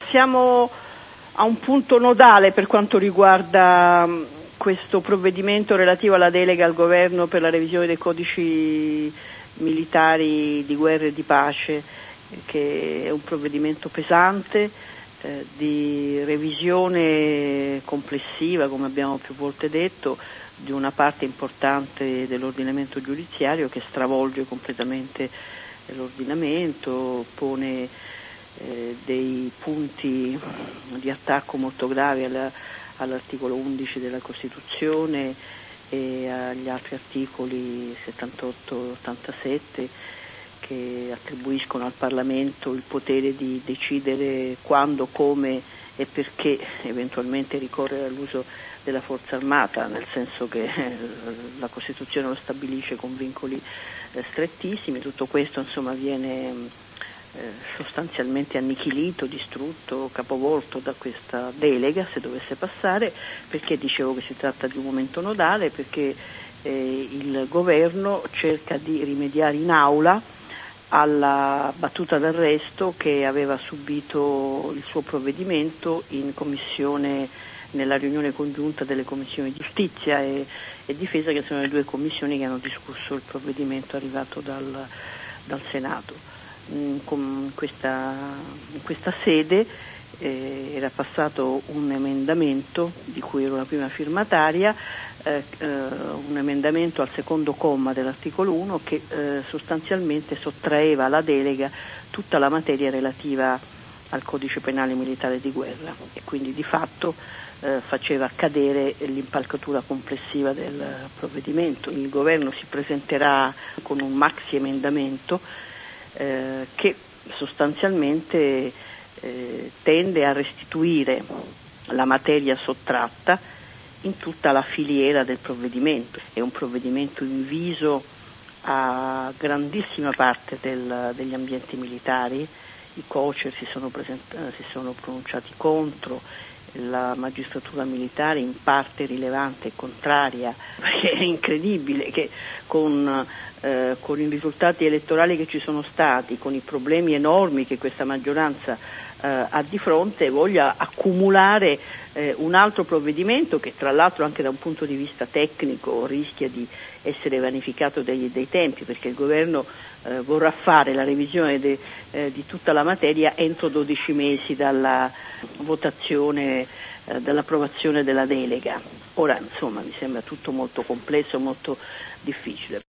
siamo a un punto nodale per quanto riguarda questo provvedimento relativo alla delega al governo per la revisione dei codici militari di guerra e di pace, che è un provvedimento pesante, di revisione complessiva, come abbiamo più volte detto, di una parte importante dell'ordinamento giudiziario che stravolge completamente l'ordinamento, pone dei punti di attacco molto gravi all'articolo 11 della Costituzione e agli altri articoli 78 e 87 che attribuiscono al Parlamento il potere di decidere quando, come e perché eventualmente ricorrere all'uso della forza armata, nel senso che la Costituzione lo stabilisce con vincoli strettissimi. Tutto questo insomma viene sostanzialmente annichilito, distrutto, capovolto da questa delega, se dovesse passare. Perché dicevo che si tratta di un momento nodale? Perché il governo cerca di rimediare in aula alla battuta d'arresto che aveva subito il suo provvedimento in commissione, nella riunione congiunta delle commissioni giustizia e difesa, che sono le due commissioni che hanno discusso il provvedimento arrivato dal Senato. In questa sede era passato un emendamento di cui ero la prima firmataria, un emendamento al secondo comma dell'articolo 1 che sostanzialmente sottraeva alla delega tutta la materia relativa al codice penale militare di guerra e quindi di fatto faceva cadere l'impalcatura complessiva del provvedimento. Il governo si presenterà con un maxi emendamento che sostanzialmente tende a restituire la materia sottratta in tutta la filiera del provvedimento. È un provvedimento inviso a grandissima parte degli ambienti militari. I COCER si sono pronunciati contro, la magistratura militare in parte rilevante e contraria, perché è incredibile che con i risultati elettorali che ci sono stati, con i problemi enormi che questa maggioranza ha di fronte, voglia accumulare un altro provvedimento che tra l'altro anche da un punto di vista tecnico rischia di essere vanificato dei tempi, perché il governo vorrà fare la revisione di tutta la materia entro 12 mesi dalla votazione, dall'approvazione della delega. Ora insomma mi sembra tutto molto complesso, molto difficile.